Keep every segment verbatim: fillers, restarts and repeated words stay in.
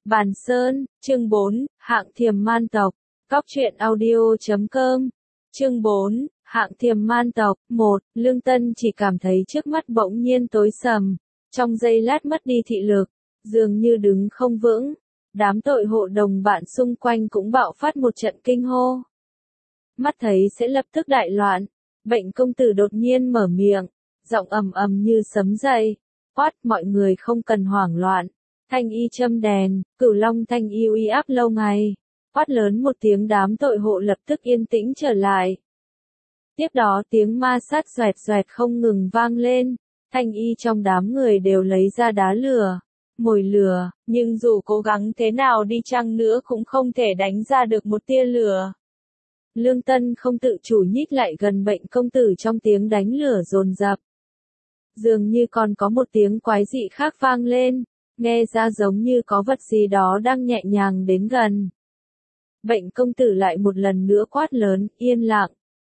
Bàn Sơn, chương bốn, hạng thiềm man tộc. Cóc truyện audio chấm com. Chương bốn, hạng thiềm man tộc. một. Lương Tân chỉ cảm thấy trước mắt bỗng nhiên tối sầm, trong giây lát mất đi thị lực, dường như đứng không vững. Đám tội hộ đồng bạn xung quanh cũng bạo phát một trận kinh hô. Mắt thấy sẽ lập tức đại loạn, Bệnh công tử đột nhiên mở miệng, giọng ầm ầm như sấm dậy. Quát, mọi người không cần hoảng loạn. Thanh y châm đèn, Cửu Long thanh y uy áp lâu ngày. Quát lớn một tiếng, đám tội hộ lập tức yên tĩnh trở lại. Tiếp đó tiếng ma sát xoẹt xoẹt không ngừng vang lên. Thanh y trong đám người đều lấy ra đá lửa, mồi lửa, nhưng dù cố gắng thế nào đi chăng nữa cũng không thể đánh ra được một tia lửa. Lương Tân không tự chủ nhích lại gần Bệnh công tử, trong tiếng đánh lửa dồn dập. Dường như còn có một tiếng quái dị khác vang lên, nghe ra giống như có vật gì đó đang nhẹ nhàng đến gần. Bệnh công tử lại một lần nữa quát lớn, yên lặng.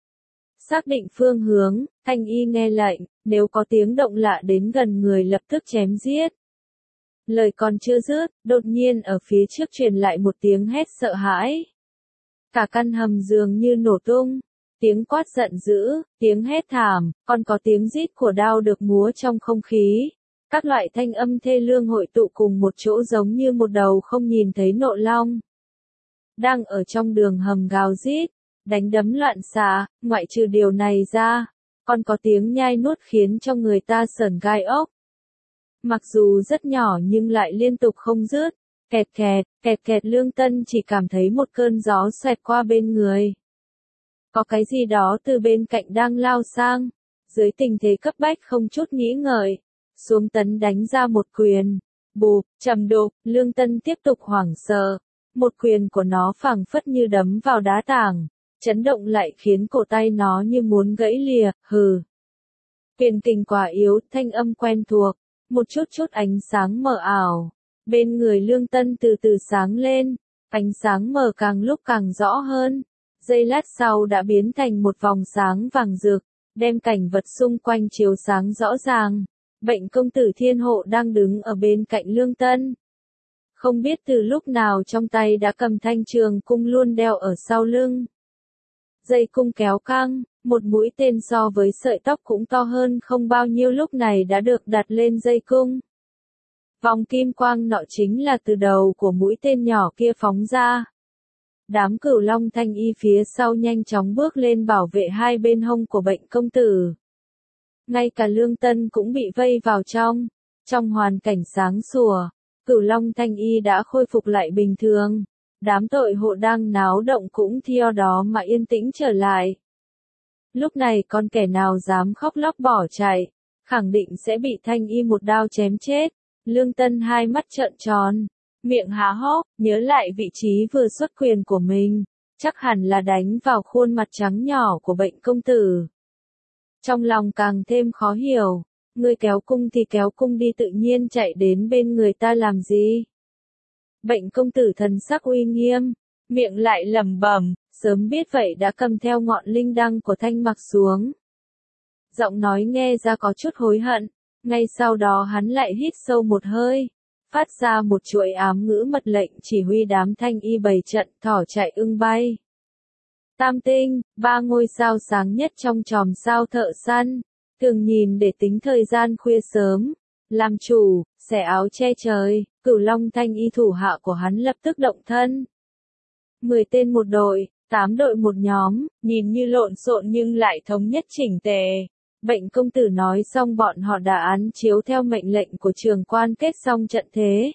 Xác định phương hướng, thanh y nghe lệnh, nếu có tiếng động lạ đến gần người lập tức chém giết. Lời còn chưa dứt, đột nhiên ở phía trước truyền lại một tiếng hét sợ hãi. Cả căn hầm dường như nổ tung, tiếng quát giận dữ, tiếng hét thảm, còn có tiếng rít của đao được múa trong không khí. Các loại thanh âm thê lương hội tụ cùng một chỗ giống như một đầu không nhìn thấy nộ long. Đang ở trong đường hầm gào rít, đánh đấm loạn xạ, ngoại trừ điều này ra, còn có tiếng nhai nuốt khiến cho người ta sởn gai ốc. Mặc dù rất nhỏ nhưng lại liên tục không dứt, kẹt kẹt, kẹt kẹt. Lương Tân chỉ cảm thấy một cơn gió xoẹt qua bên người. Có cái gì đó từ bên cạnh đang lao sang, dưới tình thế cấp bách không chút nghĩ ngợi, xuống tấn đánh ra một quyền. Bụp, trầm đục, Lương Tân tiếp tục hoảng sợ, một quyền của nó phảng phất như đấm vào đá tảng, chấn động lại khiến cổ tay nó như muốn gãy lìa. Hừ. Quyền kình quá yếu, thanh âm quen thuộc, một chút chút ánh sáng mờ ảo. Bên người Lương Tân từ từ sáng lên, ánh sáng mờ càng lúc càng rõ hơn. Giây lát sau đã biến thành một vòng sáng vàng rực, đem cảnh vật xung quanh chiếu sáng rõ ràng. Bệnh công tử Thiên Hộ đang đứng ở bên cạnh Lương Tân. Không biết từ lúc nào trong tay đã cầm thanh trường cung luôn đeo ở sau lưng. Dây cung kéo căng, một mũi tên so với sợi tóc cũng to hơn không bao nhiêu lúc này đã được đặt lên dây cung. Vòng kim quang nọ chính là từ đầu của mũi tên nhỏ kia phóng ra. Đám Cửu Long thanh y phía sau nhanh chóng bước lên bảo vệ hai bên hông của Bệnh công tử. Ngay cả Lương Tân cũng bị vây vào trong. Trong hoàn cảnh sáng sủa, Cửu Long thanh y đã khôi phục lại bình thường. Đám tội hộ đang náo động cũng theo đó mà yên tĩnh trở lại. Lúc này còn kẻ nào dám khóc lóc bỏ chạy, khẳng định sẽ bị thanh y một đao chém chết. Lương Tân hai mắt trợn tròn, miệng há hốc, nhớ lại vị trí vừa xuất quyền của mình, chắc hẳn là đánh vào khuôn mặt trắng nhỏ của Bệnh công tử. Trong lòng càng thêm khó hiểu, ngươi kéo cung thì kéo cung đi, tự nhiên chạy đến bên người ta làm gì? Bệnh công tử thần sắc uy nghiêm, miệng lại lẩm bẩm, sớm biết vậy đã cầm theo ngọn linh đăng của Thanh Mặc xuống. Giọng nói nghe ra có chút hối hận, ngay sau đó hắn lại hít sâu một hơi, phát ra một chuỗi ám ngữ mật lệnh chỉ huy đám thanh y bày trận, thỏ chạy ưng bay. Tam tinh, ba ngôi sao sáng nhất trong chòm sao thợ săn, thường nhìn để tính thời gian khuya sớm, làm chủ, xẻ áo che trời. Cửu Long thanh y thủ hạ của hắn lập tức động thân. Mười tên một đội, tám đội một nhóm, nhìn như lộn xộn nhưng lại thống nhất chỉnh tề. Bệnh công tử nói xong bọn họ đã án chiếu theo mệnh lệnh của trường quan kết xong trận thế.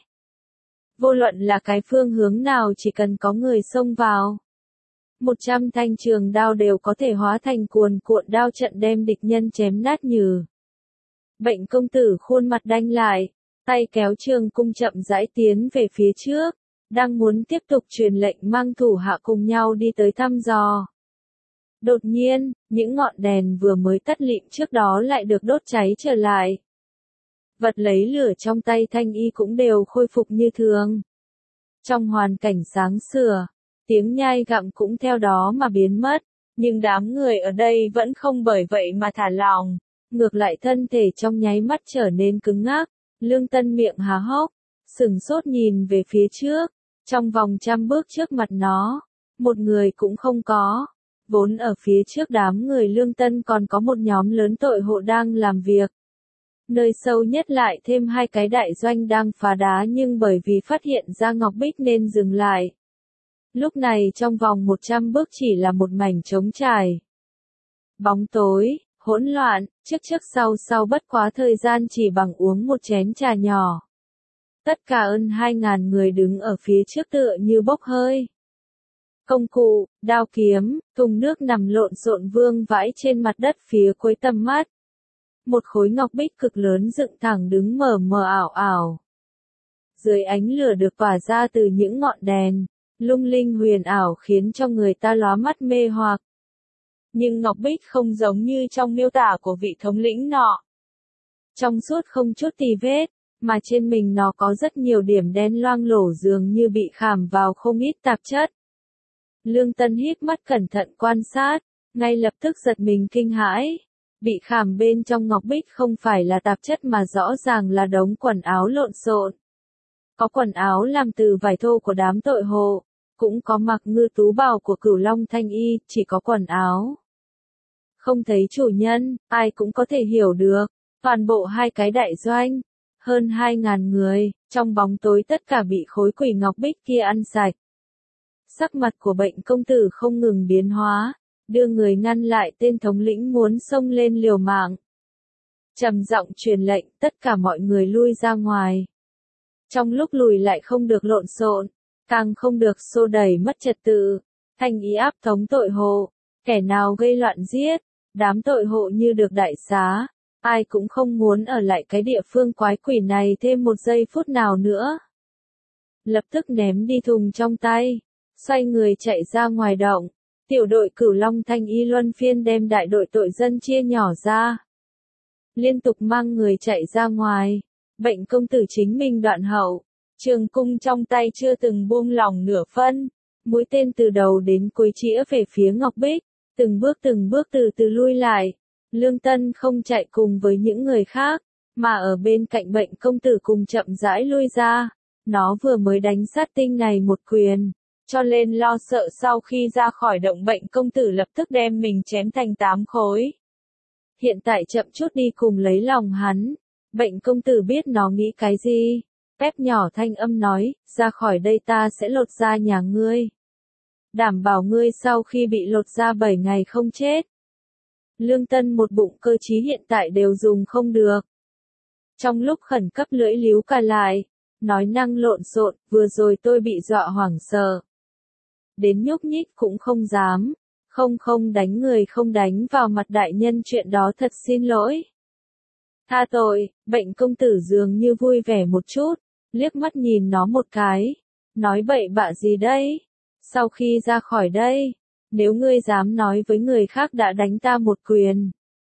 Vô luận là cái phương hướng nào, chỉ cần có người xông vào, một trăm thanh trường đao đều có thể hóa thành cuồn cuộn đao trận đem địch nhân chém nát nhừ. Bệnh công tử khuôn mặt đanh lại, tay kéo trường cung chậm rãi tiến về phía trước, đang muốn tiếp tục truyền lệnh mang thủ hạ cùng nhau đi tới thăm dò. Đột nhiên, những ngọn đèn vừa mới tắt lịm trước đó lại được đốt cháy trở lại. Vật lấy lửa trong tay thanh y cũng đều khôi phục như thường. Trong hoàn cảnh sáng sủa, tiếng nhai gặm cũng theo đó mà biến mất, nhưng đám người ở đây vẫn không bởi vậy mà thả lỏng, ngược lại thân thể trong nháy mắt trở nên cứng ngắc. Lương Tân miệng há hốc, sửng sốt nhìn về phía trước, trong vòng trăm bước trước mặt nó, một người cũng không có. Vốn ở phía trước đám người Lương Tân còn có một nhóm lớn tội hộ đang làm việc. Nơi sâu nhất lại thêm hai cái đại doanh đang phá đá nhưng bởi vì phát hiện ra Ngọc Bích nên dừng lại. Lúc này trong vòng một trăm bước chỉ là một mảnh trống trải. Bóng tối, hỗn loạn, trước trước sau sau bất quá thời gian chỉ bằng uống một chén trà nhỏ. Tất cả hơn hai ngàn người đứng ở phía trước tựa như bốc hơi. Công cụ, đao kiếm, thùng nước nằm lộn xộn vương vãi trên mặt đất phía cuối tầm mắt. Một khối ngọc bích cực lớn dựng thẳng đứng mờ mờ ảo ảo. Dưới ánh lửa được tỏa ra từ những ngọn đèn, lung linh huyền ảo khiến cho người ta lóa mắt mê hoặc. Nhưng ngọc bích không giống như trong miêu tả của vị thống lĩnh nọ. Trong suốt không chút tì vết, mà trên mình nó có rất nhiều điểm đen loang lổ dường như bị khảm vào không ít tạp chất. Lương Tân híp mắt cẩn thận quan sát, ngay lập tức giật mình kinh hãi. Bị khảm bên trong ngọc bích không phải là tạp chất mà rõ ràng là đống quần áo lộn xộn. Có quần áo làm từ vải thô của đám tội hộ, cũng có mặc ngư tú bào của Cửu Long Thanh Y, chỉ có quần áo. Không thấy chủ nhân, ai cũng có thể hiểu được, toàn bộ hai cái đại doanh, hơn hai ngàn người, trong bóng tối tất cả bị khối quỷ ngọc bích kia ăn sạch. Sắc mặt của bệnh công tử không ngừng biến hóa, đưa người ngăn lại tên thống lĩnh muốn xông lên liều mạng. Trầm giọng truyền lệnh tất cả mọi người lui ra ngoài. Trong lúc lùi lại không được lộn xộn, càng không được xô đẩy mất trật tự, thành ý áp thống tội hộ, kẻ nào gây loạn giết, đám tội hộ như được đại xá, ai cũng không muốn ở lại cái địa phương quái quỷ này thêm một giây phút nào nữa. Lập tức ném đi thùng trong tay, xoay người chạy ra ngoài động. Tiểu đội Cửu Long Thanh Y luân phiên đem đại đội tội dân chia nhỏ ra. Liên tục mang người chạy ra ngoài. Bệnh công tử chính mình đoạn hậu. Trường cung trong tay chưa từng buông lỏng nửa phân. Mũi tên từ đầu đến cuối chĩa về phía Ngọc Bích. Từng bước từng bước từ từ lui lại. Lương Tân không chạy cùng với những người khác, mà ở bên cạnh bệnh công tử cùng chậm rãi lui ra. Nó vừa mới đánh sát tinh này một quyền. Cho nên lo sợ sau khi ra khỏi động bệnh công tử lập tức đem mình chém thành tám khối. Hiện tại chậm chút đi cùng lấy lòng hắn. Bệnh công tử biết nó nghĩ cái gì. Pep nhỏ thanh âm nói, ra khỏi đây ta sẽ lột da nhà ngươi. Đảm bảo ngươi sau khi bị lột da bảy ngày không chết. Lương Tân một bụng cơ trí hiện tại đều dùng không được. Trong lúc khẩn cấp lưỡi líu cả lại, nói năng lộn xộn, vừa rồi tôi bị dọa hoảng sợ. Đến nhúc nhích cũng không dám, không không đánh người không đánh vào mặt đại nhân chuyện đó thật xin lỗi. Tha tội, bệnh công tử dường như vui vẻ một chút, liếc mắt nhìn nó một cái, nói bậy bạ gì đây, sau khi ra khỏi đây, nếu ngươi dám nói với người khác đã đánh ta một quyền,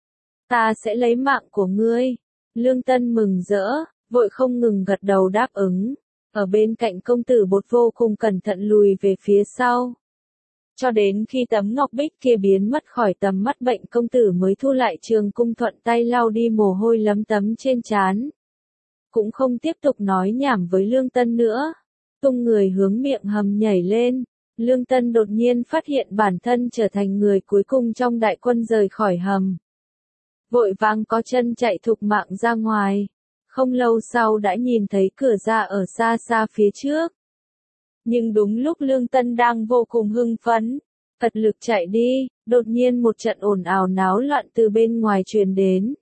ta sẽ lấy mạng của ngươi. Lương Tân mừng rỡ, vội không ngừng gật đầu đáp ứng. Ở bên cạnh công tử bột vô cùng cẩn thận lùi về phía sau. Cho đến khi tấm ngọc bích kia biến mất khỏi tầm mắt bệnh công tử mới thu lại trường cung thuận tay lau đi mồ hôi lấm tấm trên trán. Cũng không tiếp tục nói nhảm với Lương Tân nữa. Tung người hướng miệng hầm nhảy lên. Lương Tân đột nhiên phát hiện bản thân trở thành người cuối cùng trong đại quân rời khỏi hầm. Vội vàng có chân chạy thục mạng ra ngoài. Không lâu sau đã nhìn thấy cửa ra ở xa xa phía trước. Nhưng đúng lúc Lương Tân đang vô cùng hưng phấn, cật lực chạy đi, đột nhiên một trận ồn ào náo loạn từ bên ngoài truyền đến.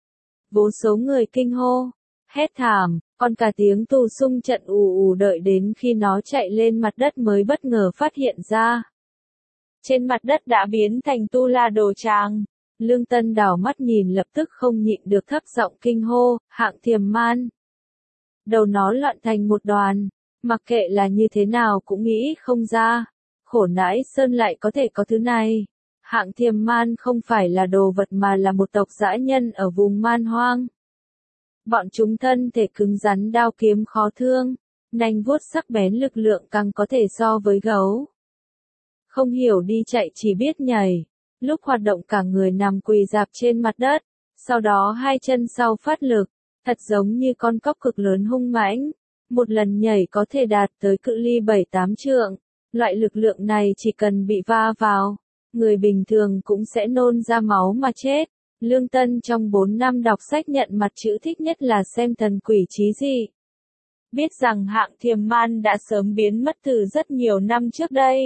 Vô số người kinh hô, hét thảm, còn cả tiếng tù xung trận ù ù đợi đến khi nó chạy lên mặt đất mới bất ngờ phát hiện ra. Trên mặt đất đã biến thành tu la đồ tràng. Lương Tân đảo mắt nhìn lập tức không nhịn được thấp giọng kinh hô, hạng thiềm man. Đầu nó loạn thành một đoàn, mặc kệ là như thế nào cũng nghĩ không ra. Khổ nãi sơn lại có thể có thứ này. Hạng thiềm man không phải là đồ vật mà là một tộc dã nhân ở vùng man hoang. Bọn chúng thân thể cứng rắn đao kiếm khó thương, nanh vuốt sắc bén lực lượng càng có thể so với gấu. Không hiểu đi chạy chỉ biết nhảy. Lúc hoạt động cả người nằm quỳ dạp trên mặt đất, sau đó hai chân sau phát lực, thật giống như con cóc cực lớn hung mãnh, một lần nhảy có thể đạt tới cự ly bảy tám trượng. Loại lực lượng này chỉ cần bị va vào, người bình thường cũng sẽ nôn ra máu mà chết. Lương Tân trong bốn năm đọc sách nhận mặt chữ thích nhất là xem thần quỷ chí dị. Biết rằng Hạng Thiềm Man đã sớm biến mất từ rất nhiều năm trước đây.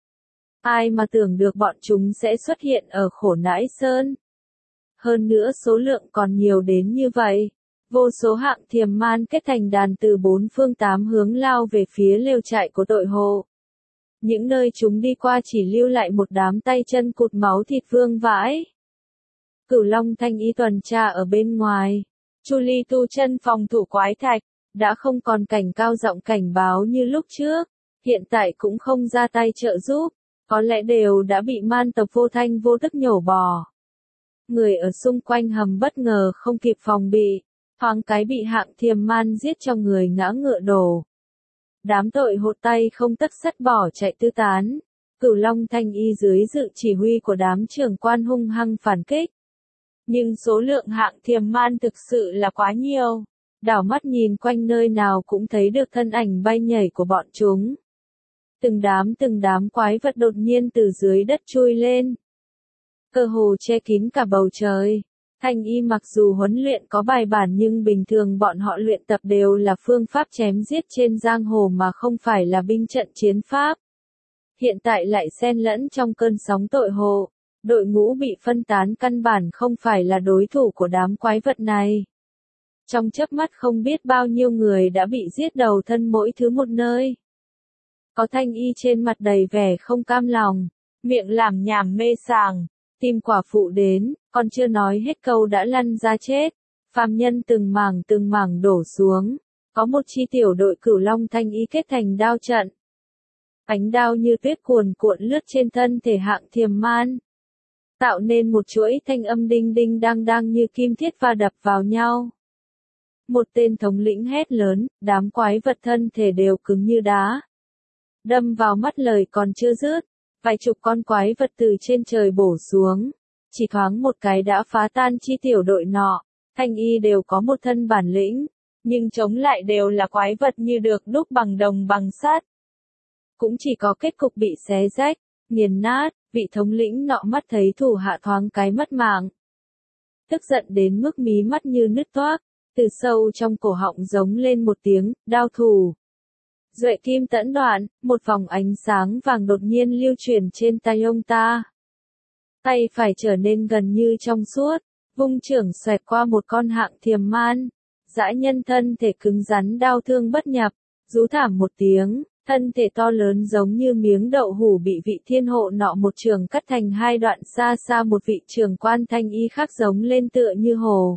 Ai mà tưởng được bọn chúng sẽ xuất hiện ở Khổ Nãi Sơn. Hơn nữa số lượng còn nhiều đến như vậy. Vô số Hạng Thiềm Man kết thành đàn từ bốn phương tám hướng lao về phía lều trại của tội hộ. Những nơi chúng đi qua chỉ lưu lại một đám tay chân cụt máu thịt vương vãi. Cửu Long Thanh Y tuần tra ở bên ngoài. Chu Ly tu chân phòng thủ quái thạch, đã không còn cảnh cao giọng cảnh báo như lúc trước, hiện tại cũng không ra tay trợ giúp, có lẽ đều đã bị man tộc vô thanh vô tức nhổ bỏ. Người ở xung quanh hầm bất ngờ không kịp phòng bị, thoáng cái bị Hạng Thiềm Man giết cho người ngã ngựa đổ. Đám tội hột tay không tất sắt bỏ chạy tứ tán, Cửu Long Thanh Y dưới sự chỉ huy của đám trưởng quan hung hăng phản kích. Nhưng số lượng Hạng Thiềm Man thực sự là quá nhiều, đảo mắt nhìn quanh nơi nào cũng thấy được thân ảnh bay nhảy của bọn chúng. Từng đám từng đám quái vật đột nhiên từ dưới đất chui lên, cơ hồ che kín cả bầu trời. Thanh Y mặc dù huấn luyện có bài bản nhưng bình thường bọn họ luyện tập đều là phương pháp chém giết trên giang hồ mà không phải là binh trận chiến pháp. Hiện tại lại xen lẫn trong cơn sóng tội hộ, đội ngũ bị phân tán căn bản không phải là đối thủ của đám quái vật này. Trong chớp mắt không biết bao nhiêu người đã bị giết đầu thân mỗi thứ một nơi. Có Thanh Y trên mặt đầy vẻ không cam lòng, miệng làm nhảm mê sảng. Tìm quả phụ đến, còn chưa nói hết câu đã lăn ra chết. Phàm nhân từng mảng từng mảng đổ xuống. Có một chi tiểu đội Cửu Long Thanh Y kết thành đao trận. Ánh đao như tuyết cuồn cuộn lướt trên thân thể Hạng Thiềm Man, tạo nên một chuỗi thanh âm đinh đinh đang đang như kim thiết va đập vào nhau. Một tên thống lĩnh hét lớn, đám quái vật thân thể đều cứng như đá. Đâm vào mắt lời còn chưa dứt. Vài chục con quái vật từ trên trời bổ xuống, chỉ thoáng một cái đã phá tan chi tiểu đội nọ. Thanh Y đều có một thân bản lĩnh, nhưng chống lại đều là quái vật như được đúc bằng đồng bằng sắt. Cũng chỉ có kết cục bị xé rách, nghiền nát. Vị thống lĩnh nọ mắt thấy thủ hạ thoáng cái mất mạng, tức giận đến mức mí mắt như nứt toác, từ sâu trong cổ họng giống lên một tiếng, đao thủ. Duệ kim tẫn đoạn, một vòng ánh sáng vàng đột nhiên lưu chuyển trên tay ông ta. Tay phải trở nên gần như trong suốt, vung chưởng xoẹt qua một con Hạng Thiềm Man. Dã nhân thân thể cứng rắn đau thương bất nhập, rú thảm một tiếng, thân thể to lớn giống như miếng đậu hủ bị vị thiên hộ nọ một trường cắt thành hai đoạn. Xa xa một vị trưởng quan Thanh Y khác giống lên tựa như hồ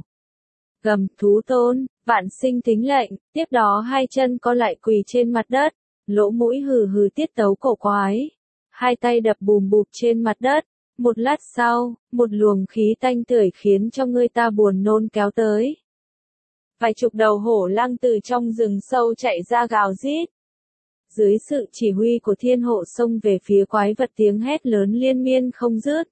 gầm thú tôn, vạn sinh thính lệnh, tiếp đó hai chân co lại quỳ trên mặt đất, lỗ mũi hừ hừ tiết tấu cổ quái, hai tay đập bùm bụp trên mặt đất. Một lát sau, một luồng khí tanh tưởi khiến cho người ta buồn nôn kéo tới. Vài chục đầu hổ lăng từ trong rừng sâu chạy ra gào rít. Dưới sự chỉ huy của thiên hộ xông về phía quái vật, tiếng hét lớn liên miên không dứt.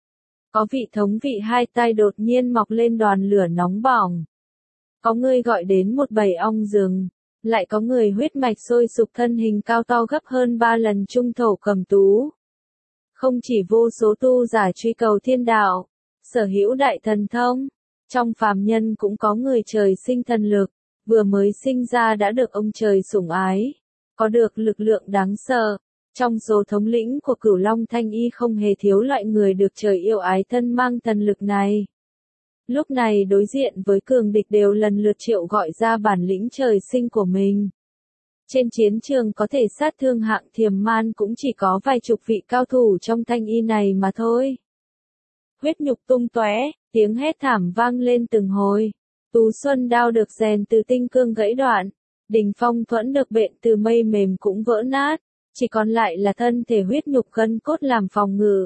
Có vị thống vị hai tay đột nhiên mọc lên đoàn lửa nóng bỏng. Có người gọi đến một bầy ong rừng. Lại có người huyết mạch sôi sục thân hình cao to gấp hơn ba lần trung thổ cầm tú. Không chỉ vô số tu giả truy cầu thiên đạo, sở hữu đại thần thông, trong phàm nhân cũng có người trời sinh thần lực, vừa mới sinh ra đã được ông trời sủng ái, có được lực lượng đáng sợ. Trong số thống lĩnh của Cửu Long Thanh Y không hề thiếu loại người được trời yêu ái thân mang thần lực này. Lúc này đối diện với cường địch đều lần lượt triệu gọi ra bản lĩnh trời sinh của mình. Trên chiến trường có thể sát thương Hạng Thiềm Man cũng chỉ có vài chục vị cao thủ trong Thanh Y này mà thôi. Huyết nhục tung tóe, tiếng hét thảm vang lên từng hồi. Tú xuân đao được rèn từ tinh cương gãy đoạn, đình phong thuẫn được bện từ mây mềm cũng vỡ nát, chỉ còn lại là thân thể huyết nhục gân cốt làm phòng ngự.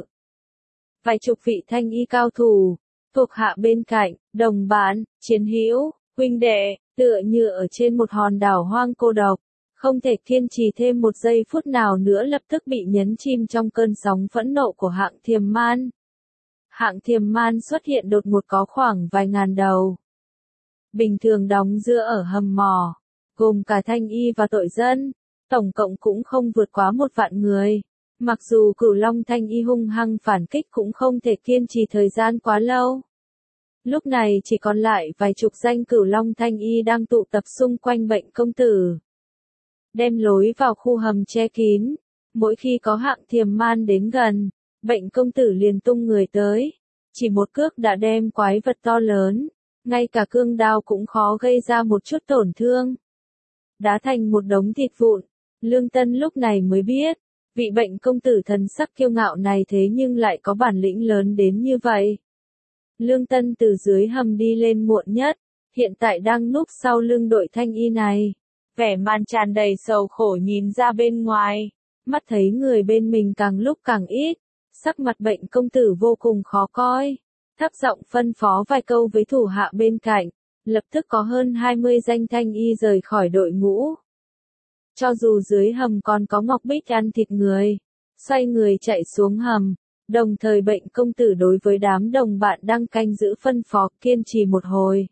Vài chục vị Thanh Y cao thủ, thuộc hạ bên cạnh, đồng bạn, chiến hữu, huynh đệ, tựa như ở trên một hòn đảo hoang cô độc, không thể kiên trì thêm một giây phút nào nữa, lập tức bị nhấn chìm trong cơn sóng phẫn nộ của Hạng Thiềm Man. Hạng Thiềm Man xuất hiện đột ngột có khoảng vài ngàn đầu. Bình thường đóng giữa ở hầm mỏ, gồm cả thanh y và tội dân, tổng cộng cũng không vượt quá một vạn người. Mặc dù Cửu Long thanh y hung hăng phản kích cũng không thể kiên trì thời gian quá lâu. Lúc này chỉ còn lại vài chục danh Cửu Long thanh y đang tụ tập xung quanh Bệnh công tử. Đem lối vào khu hầm che kín, mỗi khi có Hạng Thiềm Man đến gần, Bệnh công tử liền tung người tới. Chỉ một cước đã đem quái vật to lớn, ngay cả cương đao cũng khó gây ra một chút tổn thương. Đá thành một đống thịt vụn, Lương Tân lúc này mới biết, vị Bệnh công tử thần sắc kiêu ngạo này thế nhưng lại có bản lĩnh lớn đến như vậy. Lương Tân từ dưới hầm đi lên muộn nhất, hiện tại đang núp sau lưng đội thanh y này. Vẻ mặt tràn đầy sầu khổ nhìn ra bên ngoài, mắt thấy người bên mình càng lúc càng ít, sắc mặt Bệnh công tử vô cùng khó coi. Thấp giọng phân phó vài câu với thủ hạ bên cạnh, lập tức có hơn hai mươi danh thanh y rời khỏi đội ngũ. Cho dù dưới hầm còn có Ngọc Bích ăn thịt người, xoay người chạy xuống hầm, đồng thời Bệnh công tử đối với đám đồng bạn đang canh giữ phân phó kiên trì một hồi.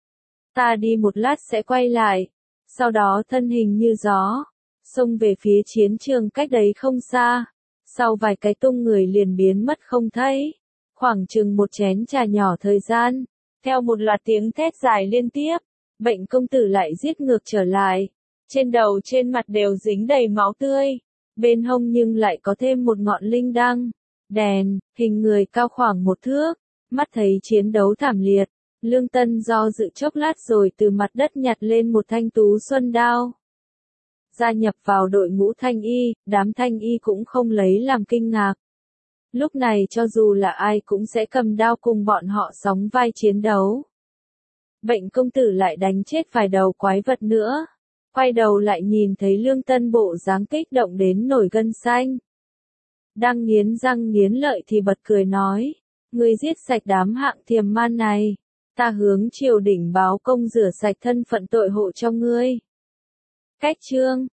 Ta đi một lát sẽ quay lại, sau đó thân hình như gió, xông về phía chiến trường cách đấy không xa, sau vài cái tung người liền biến mất không thấy. Khoảng chừng một chén trà nhỏ thời gian, theo một loạt tiếng thét dài liên tiếp, Bệnh công tử lại giết ngược trở lại. Trên đầu trên mặt đều dính đầy máu tươi, bên hông nhưng lại có thêm một ngọn linh đăng, đèn, hình người cao khoảng một thước. Mắt thấy chiến đấu thảm liệt, Lương Tân do dự chốc lát rồi từ mặt đất nhặt lên một thanh tú xuân đao. Gia nhập vào đội ngũ thanh y, đám thanh y cũng không lấy làm kinh ngạc. Lúc này cho dù là ai cũng sẽ cầm đao cùng bọn họ sóng vai chiến đấu. Bệnh công tử lại đánh chết vài đầu quái vật nữa. Quay đầu lại nhìn thấy Lương Tân bộ dáng kích động đến nổi gân xanh. Đang nghiến răng nghiến lợi thì bật cười nói, ngươi giết sạch đám Hạng Thiềm Man này, ta hướng triều đình báo công rửa sạch thân phận tội hộ cho ngươi. Cách chương